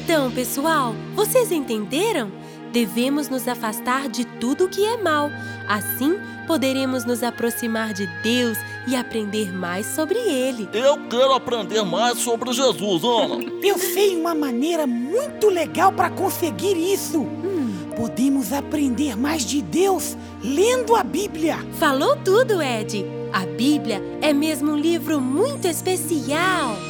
Então, pessoal, vocês entenderam? Devemos nos afastar de tudo que é mal. Assim, poderemos nos aproximar de Deus e aprender mais sobre Ele. Eu quero aprender mais sobre Jesus, Ana. Eu sei uma maneira muito legal para conseguir isso. Podemos aprender mais de Deus lendo a Bíblia. Falou tudo, Ed! A Bíblia é mesmo um livro muito especial.